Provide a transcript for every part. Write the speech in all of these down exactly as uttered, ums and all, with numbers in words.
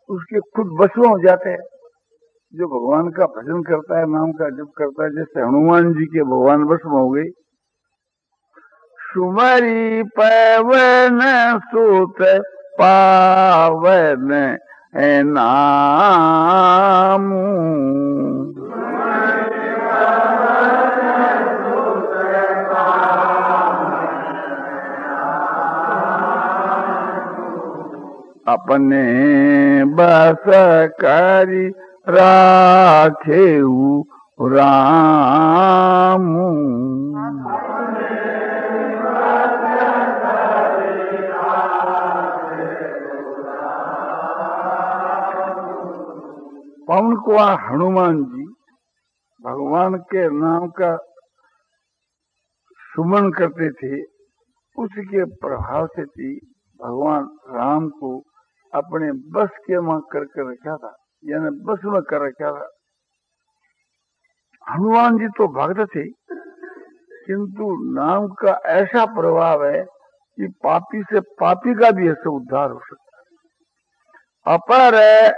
उसके खुद बस में हो जाते हैं। जो भगवान का भजन करता है, नाम का जप करता है, जैसे हनुमान जी के भगवान बस में हो गई। सुमरी पवन सुत पावन है नाम, अपने बस करी राखेऊ राम। पवन कुमार हनुमान जी भगवान के नाम का सुमन करते थे, उसके प्रभाव से थी भगवान राम को अपने बस के में करके रखा था, यानी बस में कर रखा था। हनुमान जी तो भक्त थे, किंतु नाम का ऐसा प्रभाव है कि पापी से पापी का भी ऐसे उद्धार हो सकता है। अपर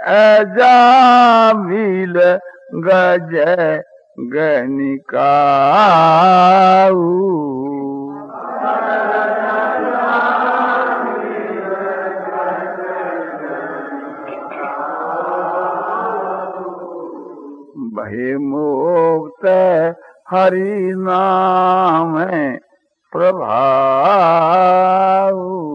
अजामिल गज गनिकाऊ, बहे मुक्त हरि नाम प्रभाव।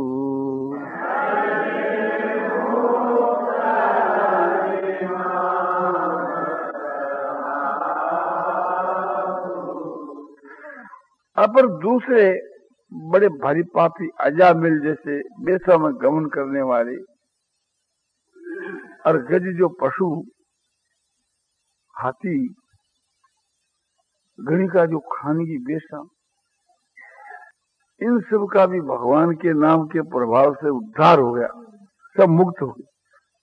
अपर दूसरे बड़े भारी पापी अजामिल जैसे बेसा में गमन करने वाले और गज जो पशु, हाथी, गणिका जो खानगी बेसा, इन सब का भी भगवान के नाम के प्रभाव से उद्धार हो गया, सब मुक्त हो गए।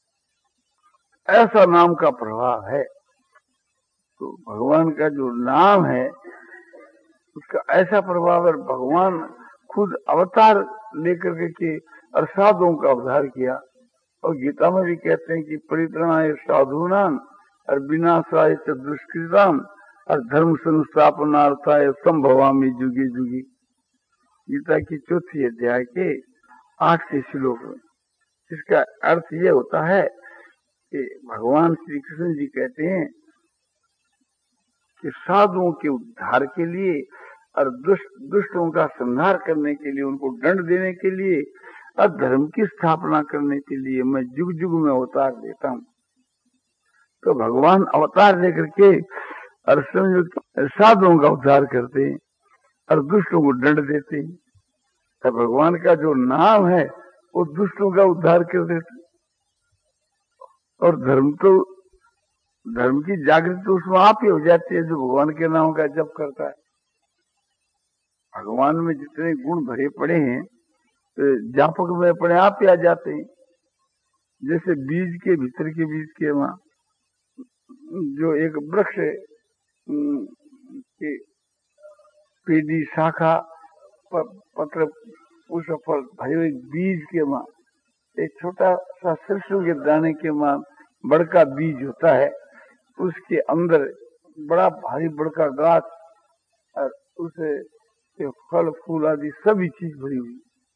ऐसा नाम का प्रभाव है। तो भगवान का जो नाम है उसका ऐसा प्रभाव है। भगवान खुद अवतार लेकर के और साधुओं का उद्धार किया, और गीता में भी कहते हैं कि परित्राणाय साधूनां और विनाशाय च दुष्कृतां और धर्म संस्थापनार्थाय संभवामि जुगे जुगे। गीता की चौथी अध्याय के आठ के श्लोक में इसका अर्थ ये होता है कि भगवान श्री कृष्ण जी कहते हैं कि साधुओं के उद्धार के लिए और दुष्ट दुष्टों का संहार करने के लिए, उनको दंड देने के लिए और धर्म की स्थापना करने के लिए मैं जुग जुग में अवतार देता हूँ। तो भगवान अवतार लेकर के और साधुओं का उद्धार करते हैं और दुष्टों को दंड देते हैं। तो भगवान का जो नाम है वो दुष्टों का उद्धार कर देते। और धर्म तो धर्म की जागृति तो उसमें आप ही हो जाती है जो भगवान के नाम का जप करता है। भगवान में जितने गुण भरे पड़े हैं तो जापक में अपने आप ही आ जाते हैं। जैसे बीज के भीतर के बीज के वहां जो एक वृक्ष के पेड़ी शाखा पत्र उस फल भरे हुए बीज के मां एक छोटा सा सरसों के दाने के मां बड़का बीज होता है, उसके अंदर बड़ा भारी बड़का गाछ और उसे फल फूल आदि सभी चीज भरी हुई,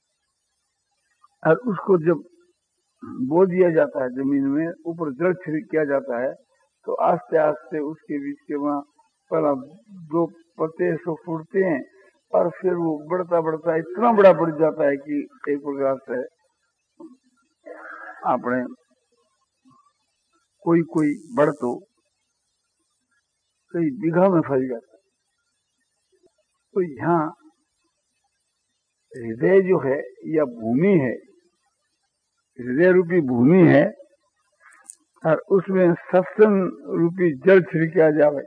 और उसको जब बो दिया जाता है जमीन में, ऊपर जल छिड़क किया जाता है, तो आस्ते आस्ते उसके बीच के वहां पहला दो पत्ते सो फूटते हैं और फिर वो बढ़ता बढ़ता इतना बड़ा बढ़ जाता है कि एक प्रकार से आपने कोई कोई बढ़ तो कई बीघा में फैल जाता है। तो यहाँ हृदय जो है या भूमि है, हृदय रूपी भूमि है, और उसमें सत्संग रूपी जल छिड़का जावे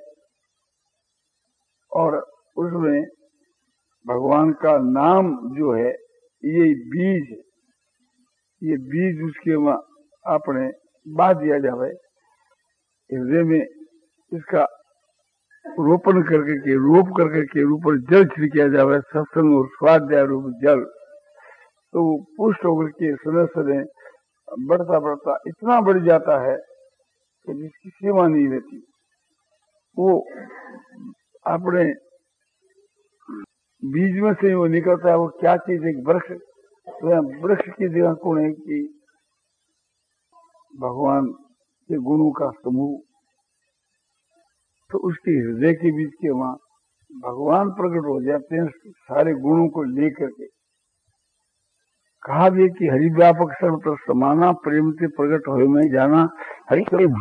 और उसमें भगवान का नाम जो है ये बीज, ये बीज उसके अपने बा दिया जावे हृदय में, इसका रोपण करके के रोप करके के ऊपर जल छिड़किया जावे, सत्संग और स्वाध्याय रूप जल, तो वो पुष्ट होकर के समय समय बढ़ता बढ़ता इतना बढ़ जाता है कि जिसकी सीमा नहीं रहती। वो अपने बीज में से वो निकलता है। वो क्या चीज है? वृक्ष। तो वृक्ष की जगह कौन है कि भगवान के गुणों का समूह। तो उसके हृदय के बीच के वहां भगवान प्रकट हो जाते हैं सारे गुणों को लेकर के। कहा भी कि हरि व्यापक सर्वत्र समाना, प्रेम से प्रकट हो में जाना। हरि प्रेम।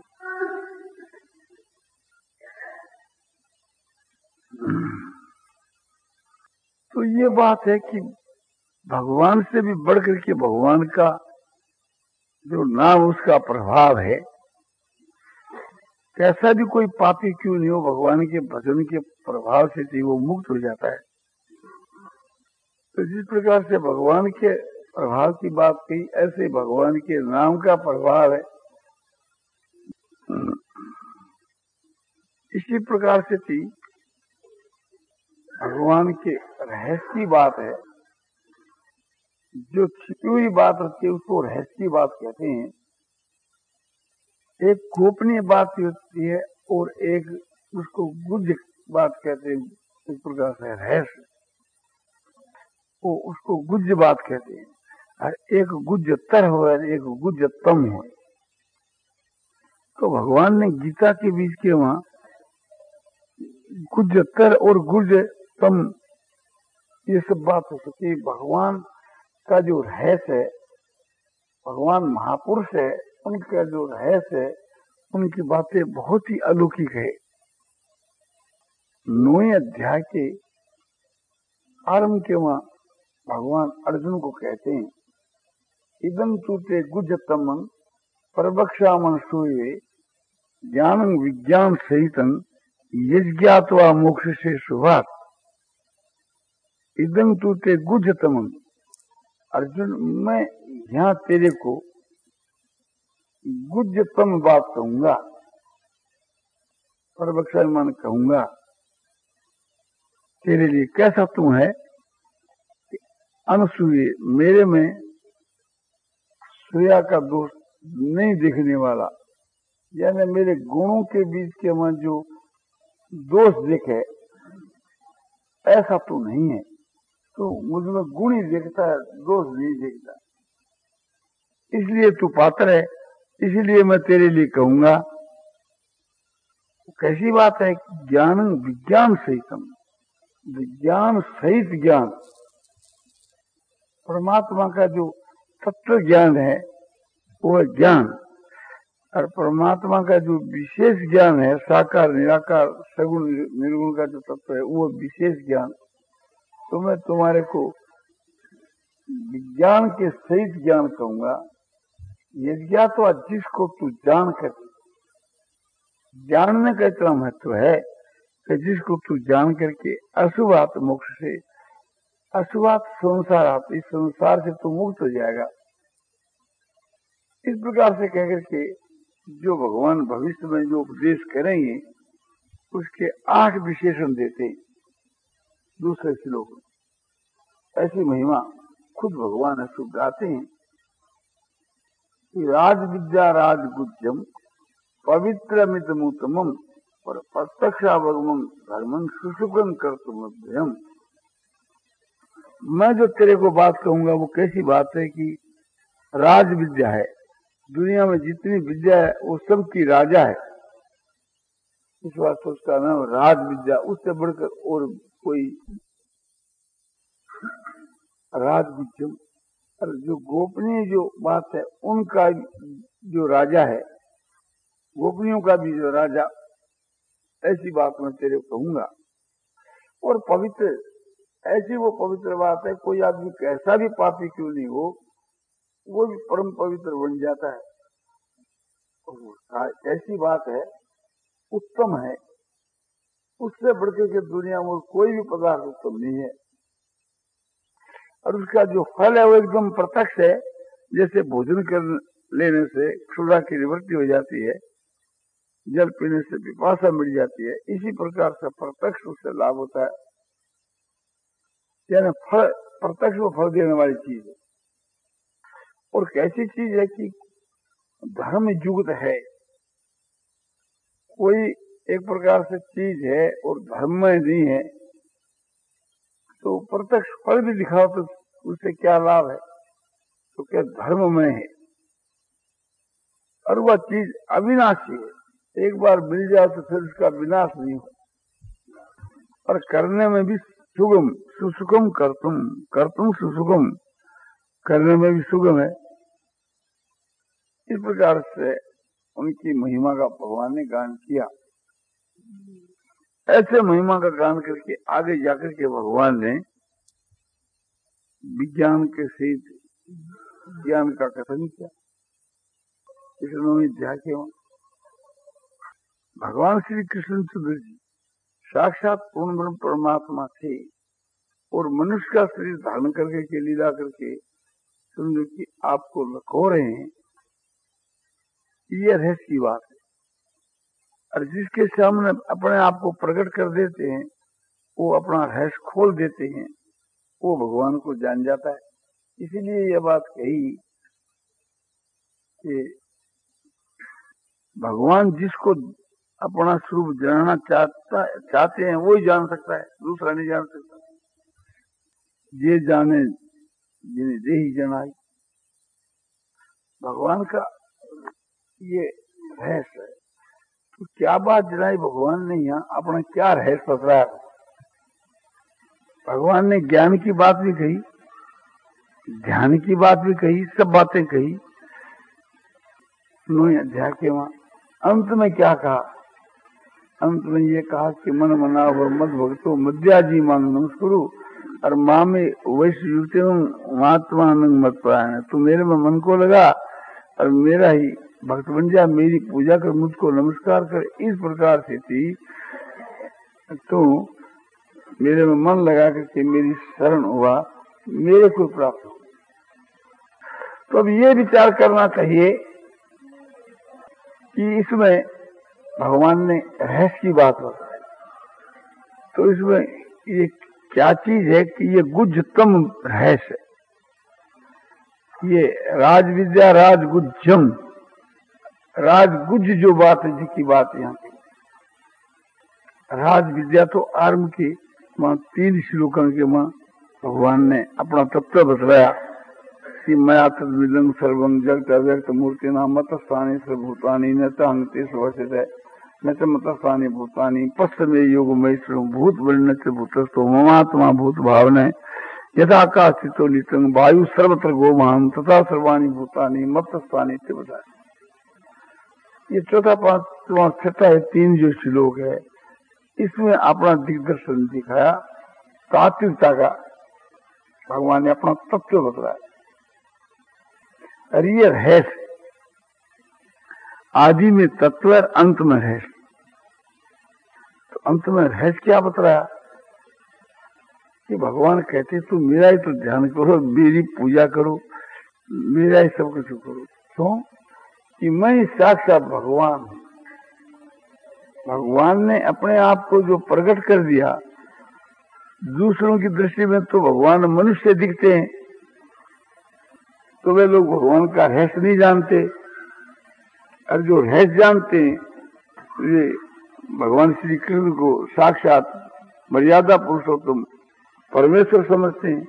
तो ये बात है कि भगवान से भी बढ़कर के भगवान का जो नाम, उसका प्रभाव है। कैसा भी कोई पापी क्यों नहीं हो, भगवान के भजन के प्रभाव से ही वो मुक्त हो जाता है। तो जिस प्रकार से भगवान के प्रभाव की बात कही, ऐसे भगवान के नाम का प्रभाव है। इसी प्रकार से थी भगवान के रहस्य की बात है। जो छिपी हुई बात होती है उसको रहस्य की बात कहते हैं। एक गोपनीय बात होती है और एक उसको गुह्य बात कहते हैं। इस प्रकार से रहस्य वो उसको गुह्य बात कहते हैं। और एक गुह्यतर हो और एक गुह्यतम हो। तो भगवान ने गीता के बीच के वहां गुह्यतर और गुह्यतम ये सब बात हो सकती है। भगवान का जो रहस्य है, भगवान महापुरुष है, उनका जो रहस्य है, उनकी बातें बहुत ही अलौकिक है। नौवें अध्याय के आरंभ के वहां भगवान अर्जुन को कहते हैं, इदं तूते गुह्यतमं प्रवक्ष्यामि सूये ज्ञानं विज्ञान सहितं यज्ञात्वा मोक्ष से शुभात्। इदं तूते गुह्यतमं। अर्जुन, मैं यहाँ तेरे को गुह्यतम बात कहूंगा, प्रवक्ष्यामि कहूंगा। तेरे लिए कैसा तू है? अनसूये, मेरे में सूया का दोष नहीं दिखने वाला, यानी मेरे गुणों के बीच के में जो दोष दिखे ऐसा तू नहीं है। तो मुझमें गुण ही दिखता है, दोष नहीं दिखता। इसलिए तू पात्र है, इसलिए मैं तेरे लिए कहूंगा। कैसी बात है? ज्ञान विज्ञान सहितम, विज्ञान सहित ज्ञान। परमात्मा का जो तत्व ज्ञान है वो है ज्ञान, और परमात्मा का जो विशेष ज्ञान है, साकार निराकार सगुण निर्गुण का जो तत्व है वो विशेष ज्ञान। तो मैं तुम्हारे को विज्ञान के सहित ज्ञान कहूंगा। यज्ञा तो जिसको तू जान कर, जानने का इतना महत्व है कि जिसको तू जान करके अशुभात मोक्ष से, अशुभात संसार आप, इस संसार से तू मुक्त हो जाएगा। इस प्रकार से कहकर के जो भगवान भविष्य में जो उपदेश करेंगे उसके आठ विशेषण देते हैं दूसरे श्लोक में। ऐसी महिमा खुद भगवान अशुभ गाते हैं कि राज विद्या राजगुज्यम पवित्रमितमुत्तमम पर प्रत्यक्षावगमम धर्मं सुसुखं कर्तुमभ्यम। मैं जो तेरे को बात कहूंगा वो कैसी बात है कि राज विद्या है। दुनिया में जितनी विद्या है वो सबकी राजा है, इस बात से उसका नाम राज विद्या। उससे बढ़कर और कोई राज विद्या। और जो गोपनीय जो बात है उनका जो राजा है, गोपनीयों का भी जो राजा, ऐसी बात मैं तेरे को कहूंगा। और पवित्र, ऐसी वो पवित्र बात है, कोई आदमी कैसा भी पापी क्यों नहीं हो वो भी परम पवित्र बन जाता है। और ऐसी बात है, उत्तम है, उससे बढ़कर के दुनिया में कोई भी पदार्थ उत्तम नहीं है। और उसका जो फल है वो एकदम प्रत्यक्ष है। जैसे भोजन कर लेने से क्षुधा की निवृत्ति हो जाती है, जल पीने से पिपासा मिट जाती है, इसी प्रकार से प्रत्यक्ष उससे लाभ होता है। यानी फल प्रत्यक्ष को फल देने वाली चीज है। और कैसी चीज है कि धर्म युक्त है, कोई एक प्रकार से चीज है और धर्म में नहीं है, तो प्रत्यक्ष फल भी दिखाओ तो उससे क्या लाभ है? तो क्या धर्म में है, और वह चीज अविनाशी है, एक बार मिल जाए तो फिर उसका विनाश नहीं हो, और करने में भी सुगम, सुसुगम करतुम, करतुम सुसुगम, करने में भी सुगम है। इस प्रकार से उनकी महिमा का भगवान ने गान किया। ऐसे महिमा का गान करके आगे जाकर के भगवान ने विज्ञान के सहित ज्ञान का कथन किया। अध्याय के भगवान श्री कृष्णचंद्र जी साक्षात पूर्ण ब्रह्म परमात्मा थे और मनुष्य का शरीर धारण करके के लीला करके समझो कि आपको लखो रहे हैं, ये रहस्य की बात है। और जिसके सामने अपने आप को प्रकट कर देते हैं, वो अपना रहस्य खोल देते हैं, वो भगवान को जान जाता है। इसीलिए यह बात कही कि भगवान जिसको अपना स्वरूप जानना चाहता चाहते हैं वो ही जान सकता है, दूसरा नहीं जान सकता। ये जाने जिन्हें दे ही जनाई, भगवान का ये रहस्य है। तो क्या बात जनाई भगवान ने यहाँ अपना क्या रहस्य बताया? भगवान ने ज्ञान की बात भी कही, ध्यान की बात भी कही, सब बातें कही। नौ अध्याय के वहां अंत में क्या कहा? अंत में ये कहा कि मन मना व मद भक्तो मध्याजी मांग नमस्कुरु और माँ में वैश्य महात्मा मत पाया। तू मेरे में मन को लगा और मेरा ही भक्त बन जा, मेरी पूजा कर, मुझको नमस्कार कर। इस प्रकार से थी तो मेरे में मन लगा करके मेरी शरण हुआ, मेरे को प्राप्त हो। तो अब ये विचार करना चाहिए कि इसमें भगवान ने रहस्य की बात बताई, तो इसमें ये क्या चीज है कि ये गुज्जतम रहस्य, ये राज विद्या राजगुज्जम, राजगुज्ज जो बात है जिसकी बात यहाँ की। राज विद्या तो आरंभ की वहां तीन श्लोकों के वहां भगवान ने अपना तत्व बतलाया कि मया तद्विदं सर्वं जगत अव्यक्त मूर्ति नाम मतस्थानी सर्वभूतानि न तंगते स्वस्थित है न च मतस्थानी भूतानि पश्चिमे योग मई भूत वर्ण से भूतस्थो ममात्मा भूत भावना यथाकाशितो नितंग वायु सर्वत्र गोमाम तथा सर्वाणी भूतानि मतस्थानी से बताया। ये चौथा पांचवा छठा है, तीन जो श्लोक है इसमें अपना दिग्दर्शन दिखाया, तात्विकता का भगवान ने अपना तत्व बताया। और ये रहस्य आदि में तत्व और अंत में रहस्य। तो अंत में रहस्य क्या बताया कि भगवान कहते तू मेरा ही तो ध्यान करो, मेरी पूजा करो, मेरा ही सब कुछ करो। क्यों कि मैं साक्षात भगवान हूं। भगवान ने अपने आप को जो प्रकट कर दिया, दूसरों की दृष्टि में तो भगवान मनुष्य दिखते हैं, तो वे लोग भगवान का रहस्य नहीं जानते, और जो रहस्य जानते हैं वे भगवान श्री कृष्ण को साक्षात मर्यादा पुरुषोत्तम परमेश्वर समझते हैं।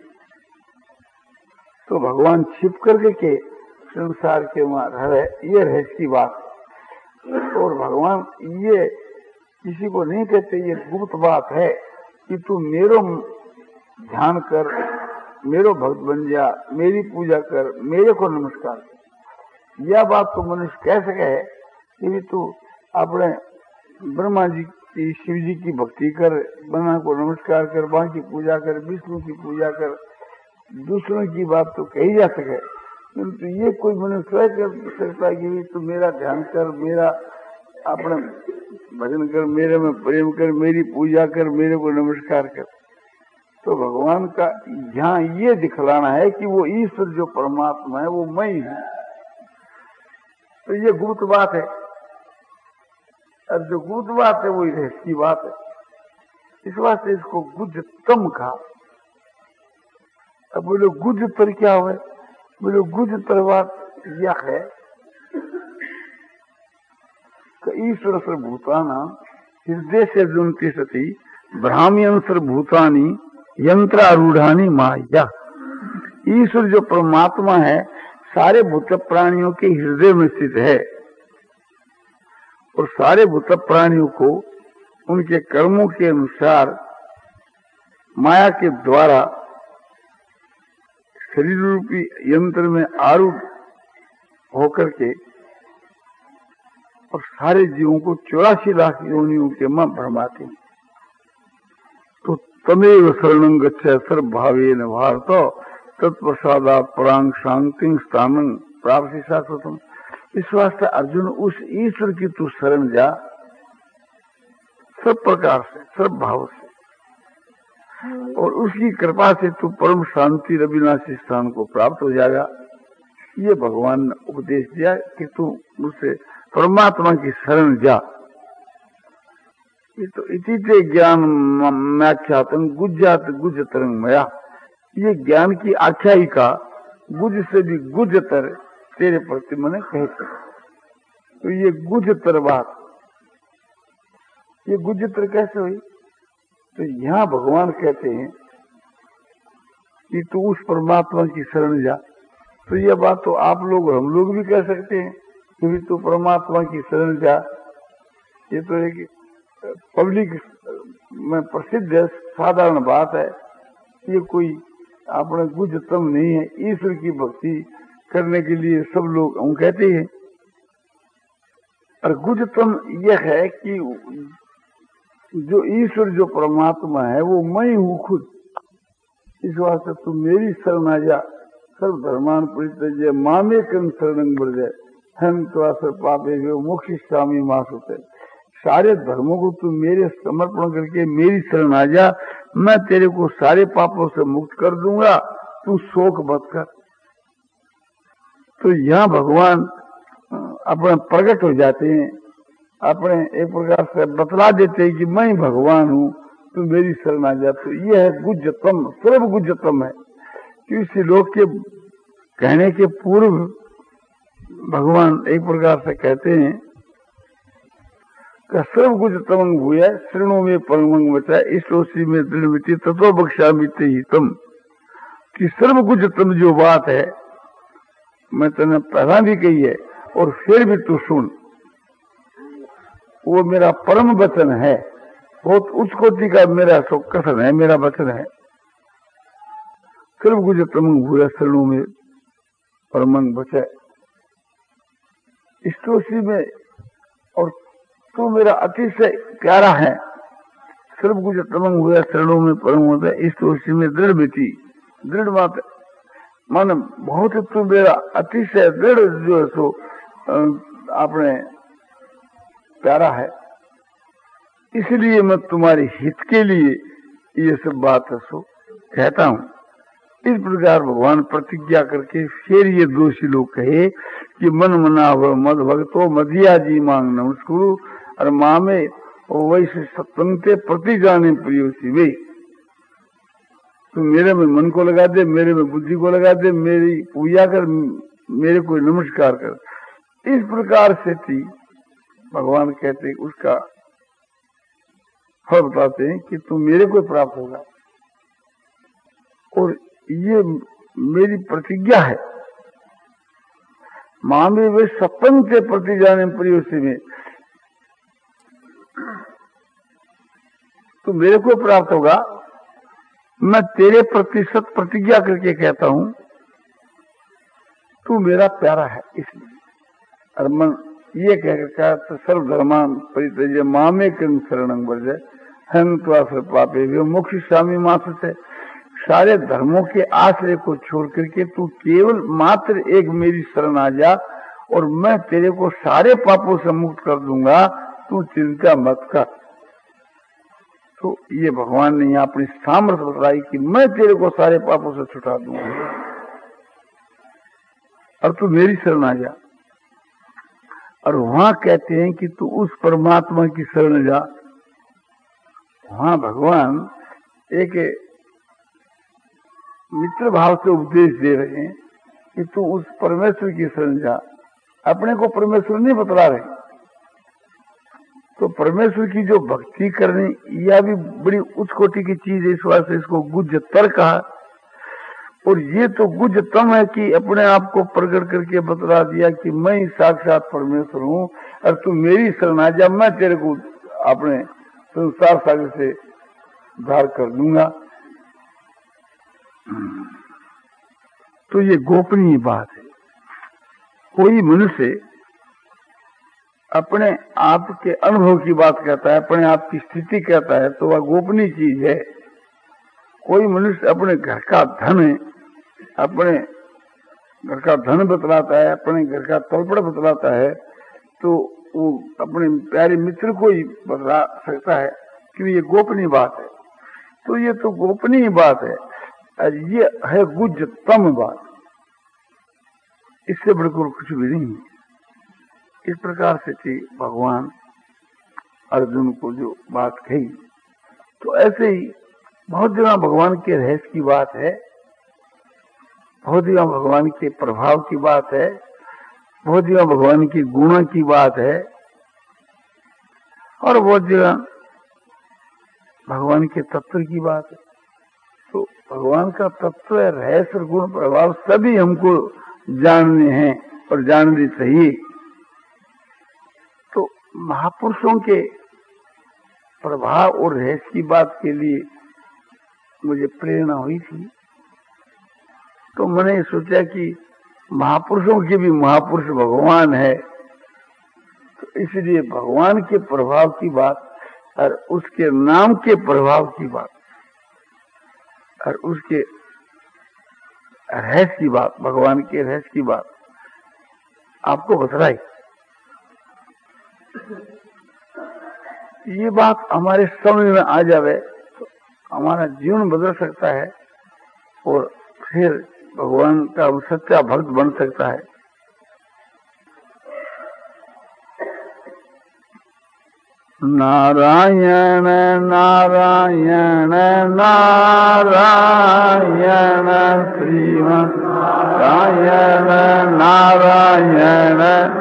तो भगवान छिप करके के संसार के वहां रह रहे, ये रहस्य की बात। और भगवान ये किसी को नहीं कहते, ये गुप्त बात है कि तू मेरो ध्यान कर, मेरो भक्त बन जा, मेरी पूजा कर, मेरे को नमस्कार कर। यह बात तो मनुष्य कह सके है कि तू अपने ब्रह्मा जी की, शिव जी की भक्ति कर, ब्रह्मा को नमस्कार कर, मां की पूजा कर, विष्णु की पूजा कर, दूसरों की बात तो कही जा सके, किंतु ये कोई मनुष्य कर सकता है कि तू मेरा ध्यान कर, मेरा अपने भजन कर, मेरे में प्रेम कर, मेरी पूजा कर, मेरे को नमस्कार कर। तो भगवान का यहाँ ये दिखलाना है कि वो ईश्वर जो परमात्मा है वो मैं ही हूं। तो ये गुप्त बात है, और जो गुप्त बात है वो रहस्य की बात है। इस वास्ते इसको गुज्जतम कहा। अब बोले गुज्ज पर क्या हुआ? बोलो गुजतर बात यह है कि ईश्वर सर्वभूताना हृदय से जुनती सती ब्राह्मण सर्वभूतानी यंत्रारूढ़ानी माया। ईश्वर जो परमात्मा है सारे भूत प्राणियों के हृदय में स्थित है और सारे भूत प्राणियों को उनके कर्मों के अनुसार माया के द्वारा शरीर रूपी यंत्र में आरूढ़ होकर के और सारे जीवों को चौरासी लाख योनियों के मां भरमाते हैं। तो तमेव शरणं गच्छ सर्वभावेन भारत तत्प्रसादात् परां शांतिं स्थानं प्राप्ति शाश्वतम्। इस वास्ते अर्जुन उस ईश्वर की तू शरण जा, सब प्रकार से, सब भाव से, और उसकी कृपा से तू परम शांति अविनाशी स्थान को प्राप्त हो जाएगा। ये भगवान ने उपदेश दिया कि तू मुझसे परमात्मा की शरण जा। ये तो इति ते ज्ञान व्याख्यातम गुज्जात गुज्जतरंग मया। ये ज्ञान की आख्यायिका गुज से भी गुज्जतर तेरे प्रति मैंने कहते। तो ये गुज्जतर बात, ये गुज्जतर कैसे हुई? तो यहाँ भगवान कहते हैं कि तू उस परमात्मा की शरण जा। तो यह बात तो आप लोग हम लोग भी कह सकते हैं कि तू परमात्मा की शरण जा। ये तो एक पब्लिक में प्रसिद्ध है, साधारण बात है। ये कोई अपने गुज्जतम नहीं है। ईश्वर की भक्ति करने के लिए सब लोग हम कहते हैं। और गुज्जतम यह है कि जो ईश्वर जो परमात्मा है वो मैं हूँ खुद। इस वास्ते तू मेरी शरण आ जा। सर्व धर्मान परित्यज्य मामे कर्म शरणं व्रज हम तो असर पापे मोक्षयिष्यामि मा शुचः। सारे धर्मों को तू मेरे समर्पण करके मेरी शरण आ जा, मैं तेरे को सारे पापों से मुक्त कर दूंगा, तू शोक मत कर। तो यहाँ भगवान अपने प्रकट हो जाते हैं, अपने एक प्रकार से बतला देते हैं कि मैं भगवान हूँ, तू मेरी शरण आ जा। तो यह है गुज्जतम, सर्व गुज्जतम है। तो इस लोक के कहने के पूर्व भगवान एक प्रकार से कहते हैं कि सर्व गुज्जतम भूय श्रेणु में परमं वचा इष्टोसी में दृढ़मिति तत्व बख्शामिति हितम। कि सर्व गुज्जतम जो बात है मैं तेने पहला भी कही है और फिर भी तू सुन, वो मेरा परम वचन है, बहुत उच्च कोटि का मेरा सो कथन है, मेरा वचन है। सर्व गुज्जतम भूय श्रेणु में परमं वचा इष्टोसी में, और तू मेरा अतिशय प्यारा है। सर्व गुज्जतम भूय श्रेणु में परम वचा इष्टोसी में दृढ़मिति, दृढ़ बात मान बहुत तू मेरा अतिशय दृढ़ जो है सो आपने प्यारा है, इसलिए मैं तुम्हारे हित के लिए ये सब बात है सो कहता हूँ। इस प्रकार भगवान प्रतिज्ञा करके फिर ये दोषी लोग कहे कि मन मना हो मद भक्तो मदिया जी मांग नमस्कुरु और मामे वैसे सत्संगते प्रति जाने प्रियो शिवे। तू मेरे में मन को लगा दे, मेरे में बुद्धि को लगा दे, मेरी पूजा कर, मेरे को नमस्कार कर। इस प्रकार से थी भगवान कहते उसका फल बताते हैं कि तू मेरे को प्राप्त होगा। और ये मेरी प्रतिज्ञा है, मामे वे सत्संग से प्रति जाने प्रियो शिवे। तू मेरे को प्राप्त होगा, मैं तेरे प्रति सत प्रतिज्ञा करके कहता हूं, तू मेरा प्यारा है इसलिए। और मन ये कहकर तो सर्वधर्मान परित्यज्य मामे कर्म शरणं व्रज हम त्वा सर्व पापे मोक्षयिष्यामि मा शुचः। सारे धर्मों के आश्रय को छोड़ करके तू केवल मात्र एक मेरी शरण आ जा और मैं तेरे को सारे पापों से मुक्त कर दूंगा, तू चिंता मत कर। तो ये भगवान ने यहाँ अपनी सामर्थ्य बताई कि मैं तेरे को सारे पापों से छुटा दूंगा और तू मेरी शरण आ जा। और वहां कहते हैं कि तू उस परमात्मा की शरण जा। वहां भगवान एक मित्र भाव से उपदेश दे रहे हैं कि तू उस परमेश्वर की शरण जा। अपने को परमेश्वर नहीं बतला रहे। तो परमेश्वर की जो भक्ति करनी यह भी बड़ी उच्च कोटि की चीज है, इस वास्ते इसको गुज्जतर कहा। और ये तो गुज्जतम है कि अपने आप को प्रकट करके बतला दिया कि मैं ही साक्षात परमेश्वर हूँ और तू मेरी शरण आ जा, मैं तेरे को अपने संसार सागर से उद्धार कर दूंगा। तो ये गोपनीय बात है। कोई मनुष्य अपने आप के अनुभव की बात कहता है, अपने आप की स्थिति कहता है, तो वह गोपनीय चीज है। कोई मनुष्य अपने घर का धन है, अपने घर का धन बतलाता है, अपने घर का तलपड़ बतलाता है, तो वो अपने प्यारे मित्र को ही बतला सकता है कि ये गोपनीय बात है। तो ये तो गोपनीय बात है, ये है गुज्जतम बात, इससे बढ़कर कुछ भी नहीं है। इस प्रकार से थी भगवान अर्जुन को जो बात कही। तो ऐसे ही बहुत जगह भगवान के रहस्य की बात है, बहुत जगह भगवान के प्रभाव की बात है, बहुत जगह भगवान की गुणों की बात है, और बहुत जगह भगवान के तत्व की बात है। तो भगवान का तत्व, रहस्य, गुण, प्रभाव सभी हमको जानने हैं और जानने चाहिए। तो महापुरुषों के प्रभाव और रहस्य की बात के लिए मुझे प्रेरणा हुई थी। तो मैंने सोचा कि महापुरुषों के भी महापुरुष भगवान है, तो इसलिए भगवान के प्रभाव की बात और उसके नाम के प्रभाव की बात और उसके रहस्य की बात, भगवान के रहस्य की बात आपको बतलाई। ये बात हमारे समझ में आ जावे तो हमारा जीवन बदल सकता है और फिर भगवान का सच्चा भक्त बन सकता है। नारायण नारायण नारायण श्रीमन नारायण नारायण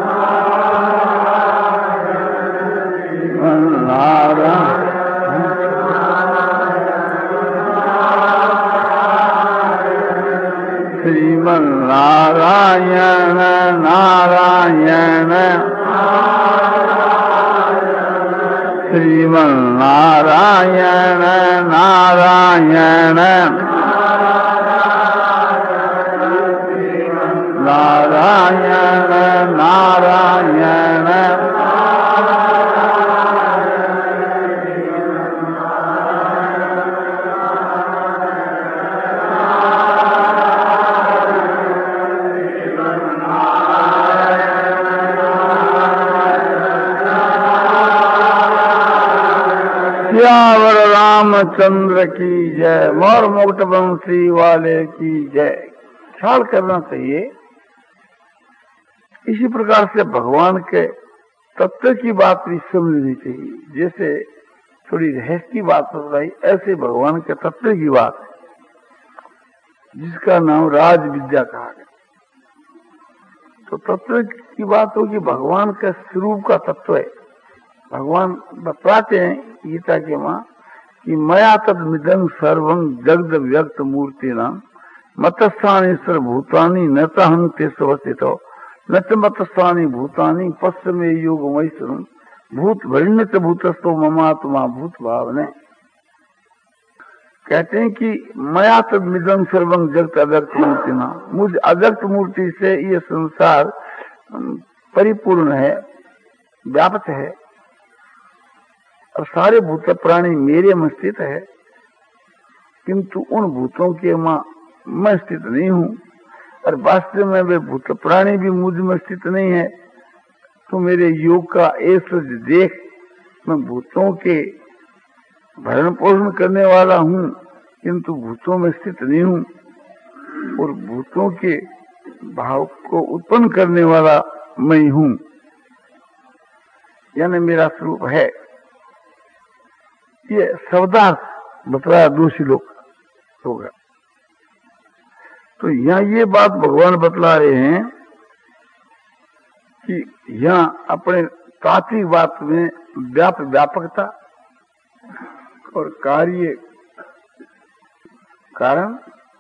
श्रीमन नारायण नारायण श्रीमन नारायण नारायण नारायण नारायण सियावर रामचंद्र की जय, मोर मुकुट बंसी वाले की जय। ख्याल करना चाहिए। इसी प्रकार से भगवान के तत्व की बात भी समझनी चाहिए। जैसे थोड़ी रहस्य की बात बताई, ऐसे भगवान के तत्व की बात है, जिसका नाम राज विद्या कहा गया। तो तत्व की बात होगी भगवान का स्वरूप का तत्व है। भगवान बताते हैं गीता के मां कि मया तद मिदं सर्वं जगद व्यक्त मूर्ति नाम मतस्थानी सर्वभूतानि न तहं तेषु अवस्थितो न च मतस्थानी भूतानि पश्चिमे योगमयि स्वरूप भूत भरिण्यत भूतस्थो ममात्मा भूत भावने। कहते हैं कि मया तद मिदं सर्वं जगत अव्यक्त मूर्ति नाम, मुझ अव्यक्त मूर्ति से ये संसार परिपूर्ण है, व्याप्त है, और सारे भूत प्राणी मेरे में स्थित है, किंतु उन भूतों के मां मैं स्थित नहीं हूं, और वास्तव में वे भूत प्राणी भी मुझ में स्थित नहीं है। तो मेरे योग का ऐसा देख, मैं भूतों के भरण पोषण करने वाला हूं, किंतु भूतों में स्थित नहीं हूं, और भूतों के भाव को उत्पन्न करने वाला मैं हूं, यानी मेरा स्वरूप है। ये शब्दार्थ बतलाया दो श्लोक होगा। तो यहाँ ये बात भगवान बतला रहे हैं कि यहाँ अपने तात्विक बात में व्याप व्यापकता और कार्य कारण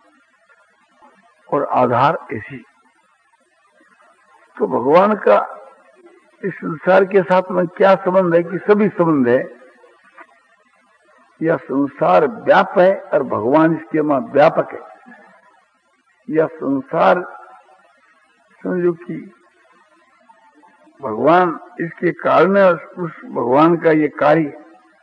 और आधार ऐसी। तो भगवान का इस संसार के साथ में क्या संबंध है कि सभी संबंध है, या संसार व्याप है और भगवान इसके मां व्यापक है, या संसार समझो कि भगवान इसके कारण है, उस भगवान का ये कार्य,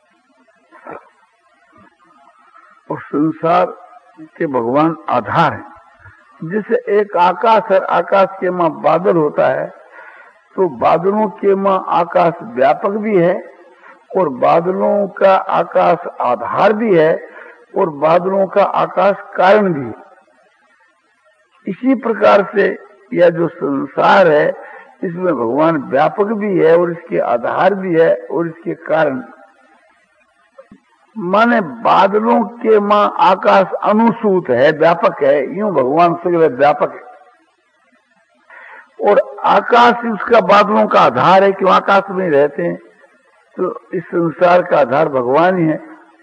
और संसार के भगवान आधार है। जैसे एक आकाश है, आकाश के मां बादल होता है, तो बादलों के मां आकाश व्यापक भी है और बादलों का आकाश आधार भी है और बादलों का आकाश कारण भी है। इसी प्रकार से यह जो संसार है इसमें भगवान व्यापक भी है और इसके आधार भी है और इसके कारण। माने बादलों के मां आकाश अनुसूत है, व्यापक है, यूं भगवान सगले व्यापक है और आकाश उसका बादलों का आधार है, क्यों आकाश में रहते हैं। तो इस संसार का आधार भगवान ही है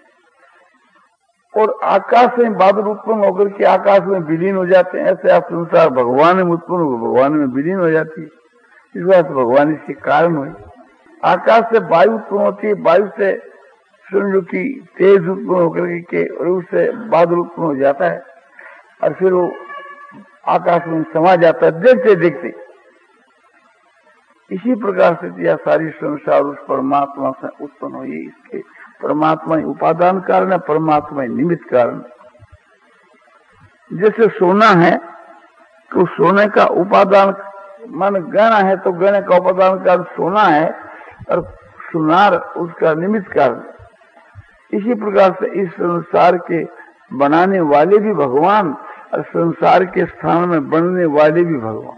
और आकाश में बादल उत्पन्न होकर के आकाश में विलीन हो जाते हैं। ऐसे आप संसार भगवान में उत्पन्न हो भगवान में विलीन हो जाती है, इस बात से भगवान इसके कारण हुए। आकाश से वायु उत्पन्न होती है, वायु से समझो कि तेज उत्पन्न होकर के और उससे बादल उत्पन्न हो जाता है और फिर वो आकाश में समा जाता है देखते देखते। इसी प्रकार से यह सारी संसार उस परमात्मा से उत्पन्न हुई। इसके परमात्मा ही उपादान कारण है, परमात्मा ही निमित्त कारण। जैसे सोना है तो सोने का उपादान मान गहना है तो गहने का उपादान कारण सोना है और सुनार उसका निमित्त कारण। इसी प्रकार से इस संसार के बनाने वाले भी भगवान और संसार के स्थान में बनने वाले भी भगवान।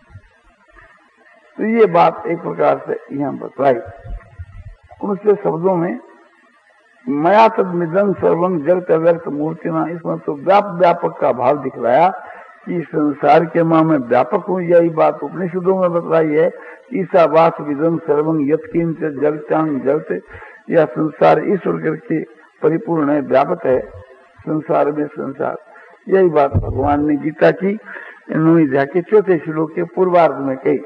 तो ये बात एक प्रकार से यहाँ बतलाई। उनसे शब्दों में मया तद्मिदं सर्वं जगत अव्यक्त मूर्तिना, इसमें तो व्याप व्यापक का भाव दिखलाया कि संसार के मां में व्यापक हूँ। यही बात उपनिषदों में बतलाई है, ईसा वास विदं सर्वं यत्किंच जगतांग जगत। यह संसार ईश्वर करके परिपूर्ण है, व्यापक है संसार में संसार। यही बात भगवान ने गीता की इन्होंने जाके चौथे श्लोक के पूर्वार्ध में कही।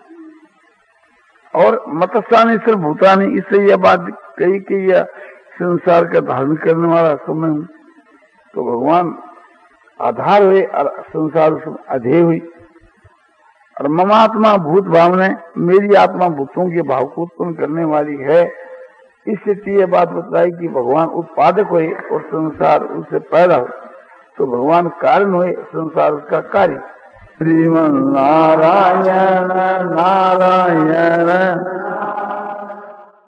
और मतस्यानि सर्व भूतानि, इससे यह बात कही कि यह संसार का धारण करने वाला समय हूँ। तो भगवान आधार हुए और संसार उसमें अधेय हुई। और ममात्मा भूत भावना, मेरी आत्मा भूतों के भाव को उत्पन्न करने वाली है। इससे ये बात बताई कि भगवान उत्पादक हुए और संसार उससे पैदा हो। तो भगवान कारण हुए, संसार उसका कार्य। श्रीमन नारायण नारायण